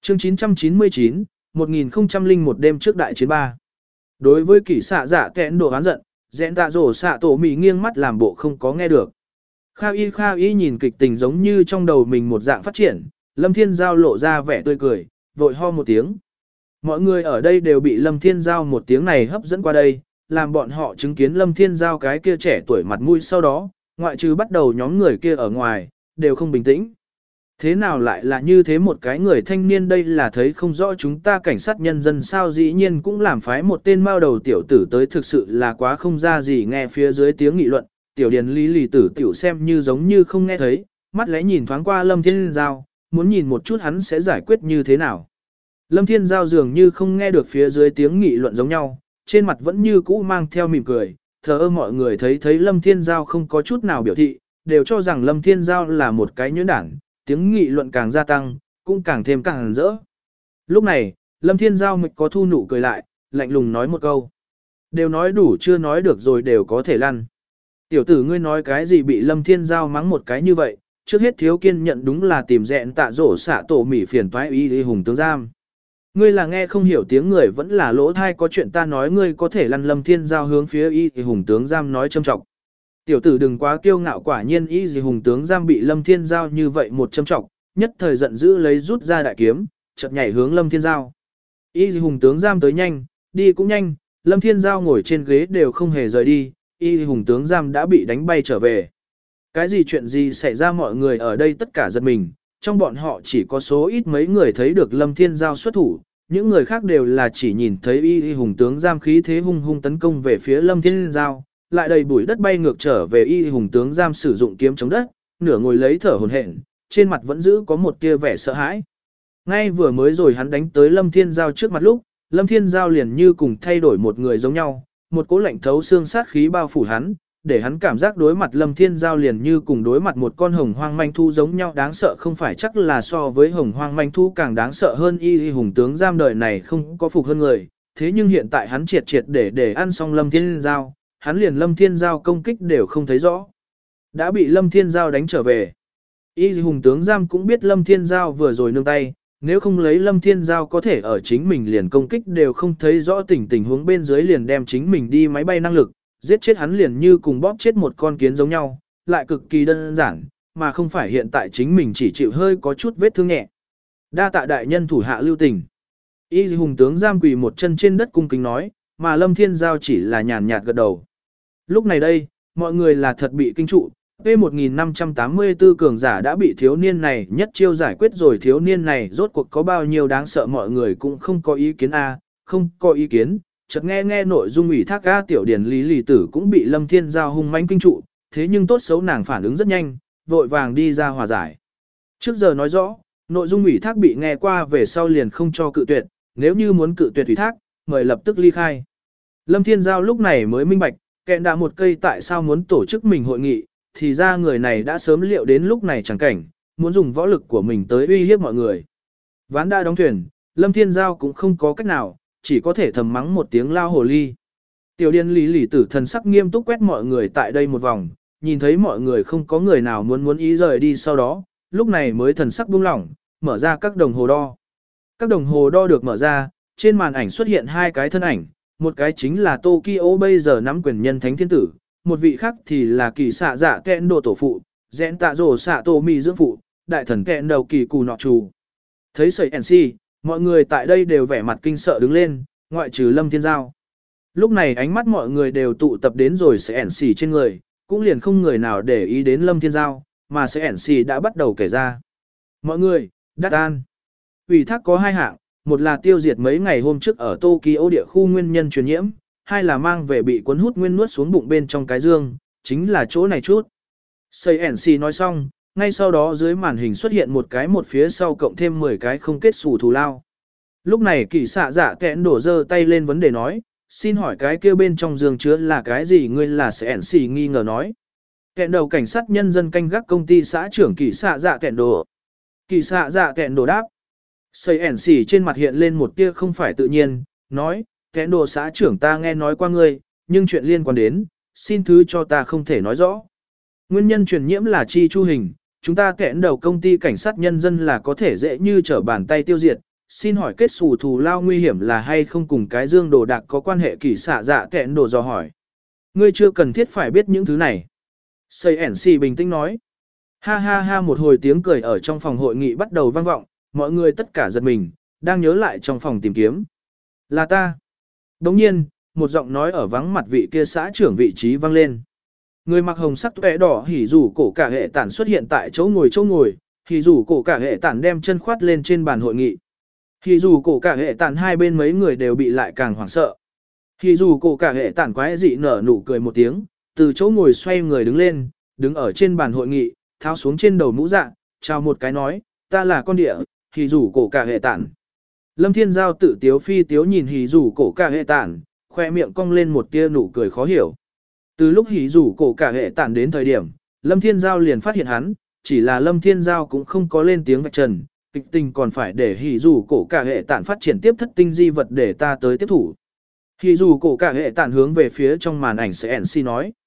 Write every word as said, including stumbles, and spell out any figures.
Chương chín trăm chín mươi chín, một nghìn không trăm lẻ một đêm trước đại chiến ba. Đối với kỷ xạ dạ kẽn đồ oán giận, dẹn tạ rổ xạ tổ mì nghiêng mắt làm bộ không có nghe được. Kha y Kha y nhìn kịch tình giống như trong đầu mình một dạng phát triển, Lâm Thiên Giao lộ ra vẻ tươi cười, vội ho một tiếng. Mọi người ở đây đều bị Lâm Thiên Giao một tiếng này hấp dẫn qua đây, làm bọn họ chứng kiến Lâm Thiên Giao cái kia trẻ tuổi mặt mũi sau đó, ngoại trừ bắt đầu nhóm người kia ở ngoài, đều không bình tĩnh. Thế nào lại là như thế một cái người thanh niên đây là thấy không rõ chúng ta cảnh sát nhân dân sao dĩ nhiên cũng làm phái một tên mao đầu tiểu tử tới thực sự là quá không ra gì nghe phía dưới tiếng nghị luận, tiểu điền lý lì tử tiểu xem như giống như không nghe thấy, mắt lẽ nhìn thoáng qua Lâm Thiên Giao, muốn nhìn một chút hắn sẽ giải quyết như thế nào. Lâm Thiên Giao dường như không nghe được phía dưới tiếng nghị luận giống nhau, trên mặt vẫn như cũ mang theo mỉm cười, thờ ơ mọi người thấy thấy Lâm Thiên Giao không có chút nào biểu thị, đều cho rằng Lâm Thiên Giao là một cái nhuyễn đảng, tiếng nghị luận càng gia tăng, cũng càng thêm càng rỡ. Lúc này, Lâm Thiên Giao mịch có thu nụ cười lại, lạnh lùng nói một câu. Đều nói đủ chưa nói được rồi đều có thể lăn. Tiểu tử ngươi nói cái gì bị Lâm Thiên Giao mắng một cái như vậy, trước hết thiếu kiên nhận đúng là tìm dẹn tạ rổ xạ tổ mỉ phiền toái y y hùng tướng giam. Ngươi là nghe không hiểu tiếng người vẫn là lỗ thai có chuyện ta nói ngươi có thể lăn Lâm Thiên Giao hướng phía y y hùng tướng giam nói châm trọng. Tiểu tử đừng quá kiêu ngạo quả nhiên y y hùng tướng giam bị Lâm Thiên Giao như vậy một châm trọng, nhất thời giận dữ lấy rút ra đại kiếm, chợt nhảy hướng Lâm Thiên Giao. Y y hùng tướng giam tới nhanh, đi cũng nhanh, Lâm Thiên Giao ngồi trên ghế đều không hề rời đi, y y hùng tướng giam đã bị đánh bay trở về. Cái gì chuyện gì xảy ra mọi người ở đây tất cả giật mình, trong bọn họ chỉ có số ít mấy người thấy được Lâm Thiên Giao xuất thủ, những người khác đều là chỉ nhìn thấy y y hùng tướng giam khí thế hung hung tấn công về phía Lâm Thiên Giao, lại đầy bụi đất bay ngược trở về y y hùng tướng giam sử dụng kiếm chống đất, nửa ngồi lấy thở hổn hển, trên mặt vẫn giữ có một tia vẻ sợ hãi. Ngay vừa mới rồi hắn đánh tới Lâm Thiên Giao trước mặt lúc, Lâm Thiên Giao liền như cùng thay đổi một người giống nhau, một cỗ lạnh thấu xương sát khí bao phủ hắn, để hắn cảm giác đối mặt Lâm Thiên Giao liền như cùng đối mặt một con hồng hoang manh thu giống nhau đáng sợ không phải chắc là so với hồng hoang manh thu càng đáng sợ hơn y y hùng tướng giam đời này không có phục hơn người, thế nhưng hiện tại hắn triệt triệt để để ăn xong Lâm Thiên Giao, hắn liền Lâm Thiên Giao công kích đều không thấy rõ. Đã bị Lâm Thiên Giao đánh trở về. Y y hùng tướng giam cũng biết Lâm Thiên Giao vừa rồi nương tay, nếu không lấy Lâm Thiên Giao có thể ở chính mình liền công kích đều không thấy rõ tình tình huống bên dưới liền đem chính mình đi máy bay năng lực, giết chết hắn liền như cùng bóp chết một con kiến giống nhau, lại cực kỳ đơn giản, mà không phải hiện tại chính mình chỉ chịu hơi có chút vết thương nhẹ. Đa tạ đại nhân thủ hạ lưu tình. Y hùng tướng giam quỳ một chân trên đất cung kính nói, mà Lâm Thiên Giao chỉ là nhàn nhạt gật đầu. Lúc này đây, mọi người là thật bị kinh trụ, P một nghìn năm trăm tám mươi tư cường giả đã bị thiếu niên này nhất chiêu giải quyết rồi thiếu niên này rốt cuộc có bao nhiêu đáng sợ mọi người cũng không có ý kiến a không có ý kiến. Chợt nghe nghe nội dung ủy thác ga tiểu điển lý lì tử cũng bị Lâm Thiên Giao hung mãnh kinh trụ, thế nhưng tốt xấu nàng phản ứng rất nhanh, vội vàng đi ra hòa giải. Trước giờ nói rõ, nội dung ủy thác bị nghe qua về sau liền không cho cự tuyệt, nếu như muốn cự tuyệt ủy thác, mời lập tức ly khai. Lâm Thiên Giao lúc này mới minh bạch, kẹn đã một cây tại sao muốn tổ chức mình hội nghị, thì ra người này đã sớm liệu đến lúc này chẳng cảnh, muốn dùng võ lực của mình tới uy hiếp mọi người. Ván đã đóng thuyền, Lâm Thiên Giao cũng không có cách nào, chỉ có thể thầm mắng một tiếng lao hồ ly. Tiểu điên lý lì tử thần sắc nghiêm túc quét mọi người tại đây một vòng, nhìn thấy mọi người không có người nào muốn muốn ý rời đi sau đó, lúc này mới thần sắc buông lỏng, mở ra các đồng hồ đo. Các đồng hồ đo được mở ra, trên màn ảnh xuất hiện hai cái thân ảnh, một cái chính là Tokyo bây giờ nắm quyền nhân thánh thiên tử, một vị khác thì là kỳ xạ dạ kẹn đồ tổ phụ, dẹn tạ rổ xạ tổ mì dưỡng phụ, đại thần kẹn đầu kỳ cù nọ trù. Thấy sợi en xê, mọi người tại đây đều vẻ mặt kinh sợ đứng lên, ngoại trừ Lâm Thiên Giao. Lúc này ánh mắt mọi người đều tụ tập đến rồi sẽ ẻn xì trên người, cũng liền không người nào để ý đến Lâm Thiên Giao, mà sẽ ẻn xì đã bắt đầu kể ra. Mọi người, đắt an. Ủy thác có hai hạng, một là tiêu diệt mấy ngày hôm trước ở Tokyo địa khu nguyên nhân truyền nhiễm, hai là mang về bị cuốn hút nguyên nuốt xuống bụng bên trong cái dương, chính là chỗ này chút. Say en xê nói xong, ngay sau đó dưới màn hình xuất hiện một cái một phía sau cộng thêm mười cái không kết xù thù lao. Lúc này kỳ xạ dạ kẽn đổ dơ tay lên vấn đề nói, xin hỏi cái kia bên trong giường chứa là cái gì ngươi là sẽ ẻn xì nghi ngờ nói. Kẽn đầu cảnh sát nhân dân canh gác công ty xã trưởng kỳ xạ dạ kẽn đổ. Kỳ xạ dạ kẽn đổ đáp. Xây ẻn xì trên mặt hiện lên một tia không phải tự nhiên, nói, kẽn đồ xã trưởng ta nghe nói qua ngươi, nhưng chuyện liên quan đến, xin thứ cho ta không thể nói rõ. Nguyên nhân truyền nhiễm là chi chu hình, chúng ta kẽn đầu công ty cảnh sát nhân dân là có thể dễ như trở bàn tay tiêu diệt, xin hỏi kết xù thù lao nguy hiểm là hay không cùng cái dương đồ đạc có quan hệ kỳ xạ dạ kẹn đồ dò hỏi. Ngươi chưa cần thiết phải biết những thứ này. Xây ẻn xì bình tĩnh nói. Ha ha ha một hồi tiếng cười ở trong phòng hội nghị bắt đầu vang vọng, mọi người tất cả giật mình, đang nhớ lại trong phòng tìm kiếm. Là ta. Đồng nhiên, một giọng nói ở vắng mặt vị kia xã trưởng vị trí vang lên. Người mặc hồng sắc tuệ đỏ hỉ rủ cổ cả hệ tản xuất hiện tại chỗ ngồi chỗ ngồi, hỉ rủ cổ cả hệ tản đem chân khoát lên trên bàn hội nghị. Hỉ rủ cổ cả hệ tản hai bên mấy người đều bị lại càng hoảng sợ. Hỉ rủ cổ cả hệ tản quái dị nở nụ cười một tiếng, từ chỗ ngồi xoay người đứng lên, đứng ở trên bàn hội nghị, tháo xuống trên đầu mũ dạ, chào một cái nói, ta là con địa, hỉ rủ cổ cả hệ tản. Lâm Thiên Giao tự tiếu phi tiếu nhìn hỉ rủ cổ cả hệ tản, khoe miệng cong lên một tia nụ cười khó hiểu. Từ lúc hỉ rủ cổ cả hệ tản đến thời điểm, Lâm Thiên Giao liền phát hiện hắn, chỉ là Lâm Thiên Giao cũng không có lên tiếng vạch trần, kịch tình còn phải để hỉ rủ cổ cả hệ tản phát triển tiếp thất tinh di vật để ta tới tiếp thủ. Hỉ rủ cổ cả hệ tản hướng về phía trong màn ảnh xê en xê nói.